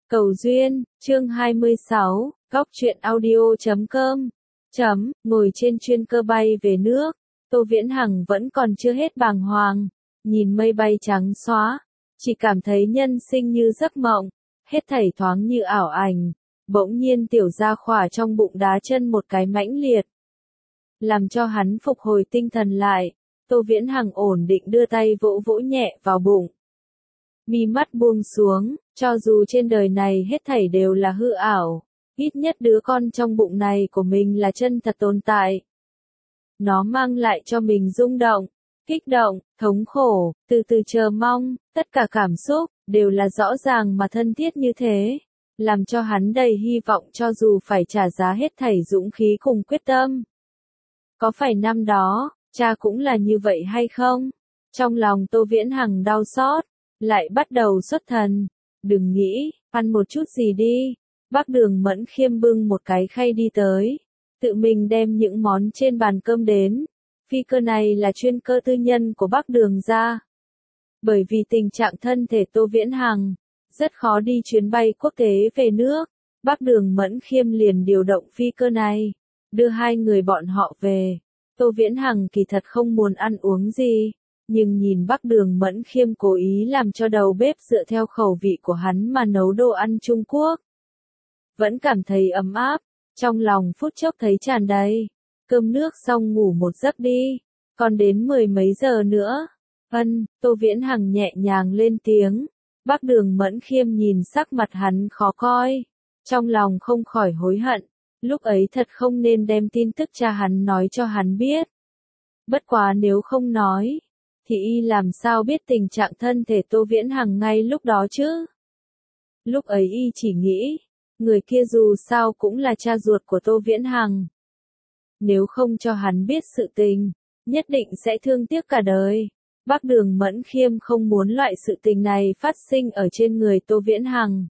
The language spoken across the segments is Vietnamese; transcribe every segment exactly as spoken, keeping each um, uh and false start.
Cầu duyên, chương hai mươi sáu, góc truyện audio chấm com. Chấm, ngồi trên chuyên cơ bay về nước, Tô Viễn Hằng vẫn còn chưa hết bàng hoàng, nhìn mây bay trắng xóa, chỉ cảm thấy nhân sinh như giấc mộng, hết thảy thoáng như ảo ảnh, bỗng nhiên tiểu gia khỏa trong bụng đá chân một cái mãnh liệt. Làm cho hắn phục hồi tinh thần lại, Tô Viễn Hằng ổn định đưa tay vỗ vỗ nhẹ vào bụng. Mi mắt buông xuống, cho dù trên đời này hết thảy đều là hư ảo, ít nhất đứa con trong bụng này của mình là chân thật tồn tại. Nó mang lại cho mình rung động, kích động, thống khổ, từ từ chờ mong, tất cả cảm xúc, đều là rõ ràng mà thân thiết như thế, làm cho hắn đầy hy vọng cho dù phải trả giá hết thảy dũng khí cùng quyết tâm. Có phải năm đó, cha cũng là như vậy hay không? Trong lòng Tô Viễn Hằng đau xót, lại bắt đầu xuất thần. Đừng nghĩ, ăn một chút gì đi. Bác Đường Mẫn Khiêm bưng một cái khay đi tới, tự mình đem những món trên bàn cơm đến. Phi cơ này là chuyên cơ tư nhân của Bác Đường gia. Bởi vì tình trạng thân thể Tô Viễn Hằng, rất khó đi chuyến bay quốc tế về nước. Bác Đường Mẫn Khiêm liền điều động phi cơ này, đưa hai người bọn họ về. Tô Viễn Hằng kỳ thật không muốn ăn uống gì, nhưng nhìn Bác Đường Mẫn Khiêm cố ý làm cho đầu bếp dựa theo khẩu vị của hắn mà nấu đồ ăn Trung Quốc. Vẫn cảm thấy ấm áp, trong lòng phút chốc thấy tràn đầy. Cơm nước xong ngủ một giấc đi, còn đến mười mấy giờ nữa. Ân, Tô Viễn Hằng nhẹ nhàng lên tiếng. Bác Đường Mẫn Khiêm nhìn sắc mặt hắn khó coi, trong lòng không khỏi hối hận. Lúc ấy thật không nên đem tin tức cha hắn nói cho hắn biết. Bất quá nếu không nói, thì y làm sao biết tình trạng thân thể Tô Viễn Hằng ngay lúc đó chứ? Lúc ấy y chỉ nghĩ, người kia dù sao cũng là cha ruột của Tô Viễn Hằng. Nếu không cho hắn biết sự tình, nhất định sẽ thương tiếc cả đời. Bác Đường Mẫn Khiêm không muốn loại sự tình này phát sinh ở trên người Tô Viễn Hằng.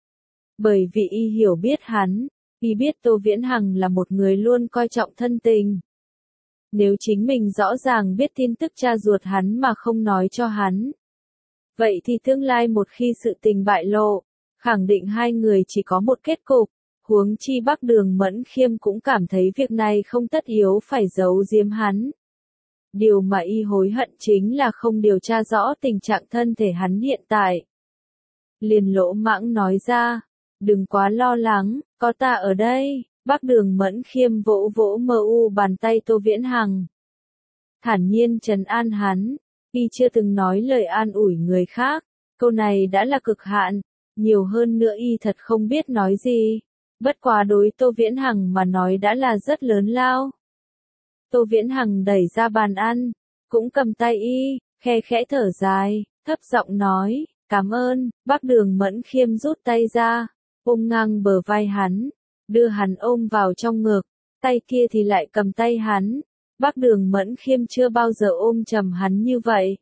Bởi vì y hiểu biết hắn, y biết Tô Viễn Hằng là một người luôn coi trọng thân tình. Nếu chính mình rõ ràng biết tin tức cha ruột hắn mà không nói cho hắn, vậy thì tương lai một khi sự tình bại lộ, khẳng định hai người chỉ có một kết cục. Huống chi Bác Đường Mẫn Khiêm cũng cảm thấy việc này không tất yếu phải giấu giếm hắn. Điều mà y hối hận chính là không điều tra rõ tình trạng thân thể hắn hiện tại. Liền lỗ mãng nói ra, đừng quá lo lắng, có ta ở đây. Bác Đường Mẫn Khiêm vỗ vỗ mờ u bàn tay Tô Viễn Hằng, thản nhiên trấn an hắn. Y chưa từng nói lời an ủi người khác, câu này đã là cực hạn, nhiều hơn nữa y thật không biết nói gì. Bất quá đối Tô Viễn Hằng mà nói đã là rất lớn lao. Tô Viễn Hằng đẩy ra bàn ăn, cũng cầm tay y, khe khẽ thở dài, thấp giọng nói, cảm ơn. Bác Đường Mẫn Khiêm rút tay ra, ôm ngang bờ vai hắn, đưa hắn ôm vào trong ngực, tay kia thì lại cầm tay hắn. Bác Đường Mẫn Khiêm chưa bao giờ ôm chầm hắn như vậy.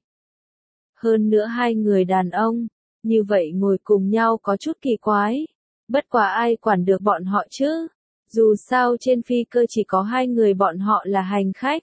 Hơn nữa hai người đàn ông, như vậy ngồi cùng nhau có chút kỳ quái. Bất quá ai quản được bọn họ chứ? Dù sao trên phi cơ chỉ có hai người bọn họ là hành khách.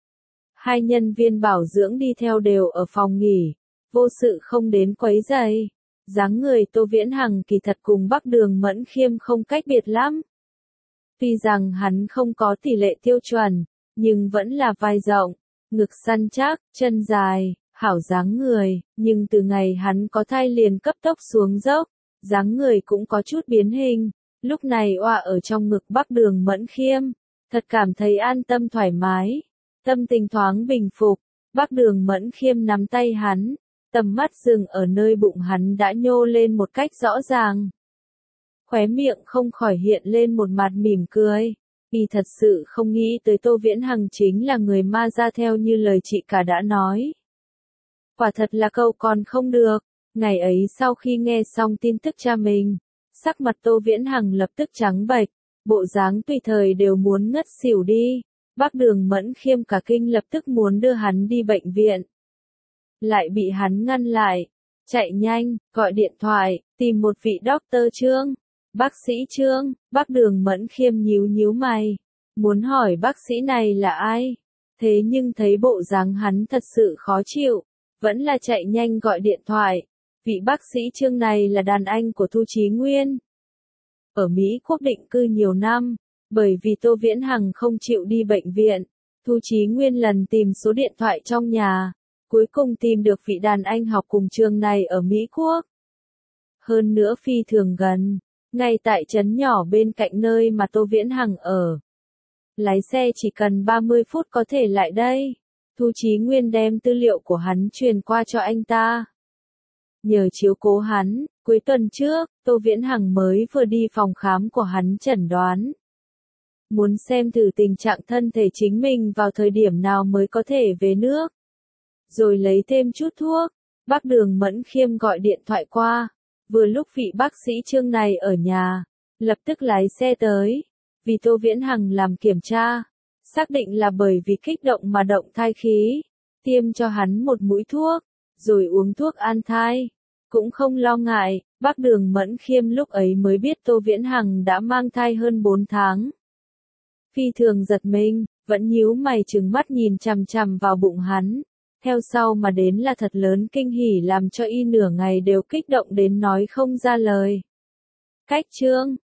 Hai nhân viên bảo dưỡng đi theo đều ở phòng nghỉ, vô sự không đến quấy rầy. Dáng người Tô Viễn Hằng kỳ thật cùng Bác Đường Mẫn Khiêm không cách biệt lắm. Tuy rằng hắn không có tỷ lệ tiêu chuẩn, nhưng vẫn là vai rộng, ngực săn chắc, chân dài, hảo dáng người, nhưng từ ngày hắn có thai liền cấp tốc xuống dốc, dáng người cũng có chút biến hình. Lúc này oa ở trong ngực Bác Đường Mẫn Khiêm, thật cảm thấy an tâm thoải mái, tâm tình thoáng bình phục. Bác Đường Mẫn Khiêm nắm tay hắn, tầm mắt dừng ở nơi bụng hắn đã nhô lên một cách rõ ràng. Khóe miệng không khỏi hiện lên một mặt mỉm cười. Y thật sự không nghĩ tới Tô Viễn Hằng chính là người ma ra theo như lời chị cả đã nói. Quả thật là câu còn không được. Ngày ấy sau khi nghe xong tin tức cha mình, sắc mặt Tô Viễn Hằng lập tức trắng bệch, bộ dáng tùy thời đều muốn ngất xỉu đi. Bác Đường Mẫn Khiêm cả kinh lập tức muốn đưa hắn đi bệnh viện. Lại bị hắn ngăn lại. Chạy nhanh, gọi điện thoại, tìm một vị doctor Trương. Bác sĩ Trương. Bác Đường Mẫn Khiêm nhíu nhíu mày, muốn hỏi bác sĩ này là ai. Thế nhưng thấy bộ dáng hắn thật sự khó chịu, vẫn là chạy nhanh gọi điện thoại. Vị bác sĩ Trương này là đàn anh của Thu Chí Nguyên. Ở Mỹ Quốc định cư nhiều năm, bởi vì Tô Viễn Hằng không chịu đi bệnh viện, Thu Chí Nguyên lần tìm số điện thoại trong nhà, cuối cùng tìm được vị đàn anh học cùng trường này ở Mỹ Quốc. Hơn nữa phi thường gần, ngay tại trấn nhỏ bên cạnh nơi mà Tô Viễn Hằng ở. Lái xe chỉ cần ba mươi phút có thể lại đây. Thu Chí Nguyên đem tư liệu của hắn truyền qua cho anh ta. Nhờ chiếu cố hắn, cuối tuần trước, Tô Viễn Hằng mới vừa đi phòng khám của hắn chẩn đoán. Muốn xem thử tình trạng thân thể chính mình vào thời điểm nào mới có thể về nước. Rồi lấy thêm chút thuốc, bác Đường Mẫn Khiêm gọi điện thoại qua. Vừa lúc vị bác sĩ Trương này ở nhà, lập tức lái xe tới. Vì Tô Viễn Hằng làm kiểm tra, xác định là bởi vì kích động mà động thai khí, tiêm cho hắn một mũi thuốc, rồi uống thuốc an thai. Cũng không lo ngại, bác Đường Mẫn Khiêm lúc ấy mới biết Tô Viễn Hằng đã mang thai hơn bốn tháng. Phi thường giật mình, vẫn nhíu mày trừng mắt nhìn chằm chằm vào bụng hắn. Theo sau mà đến là thật lớn kinh hỉ làm cho y nửa ngày đều kích động đến nói không ra lời. Cách Trương,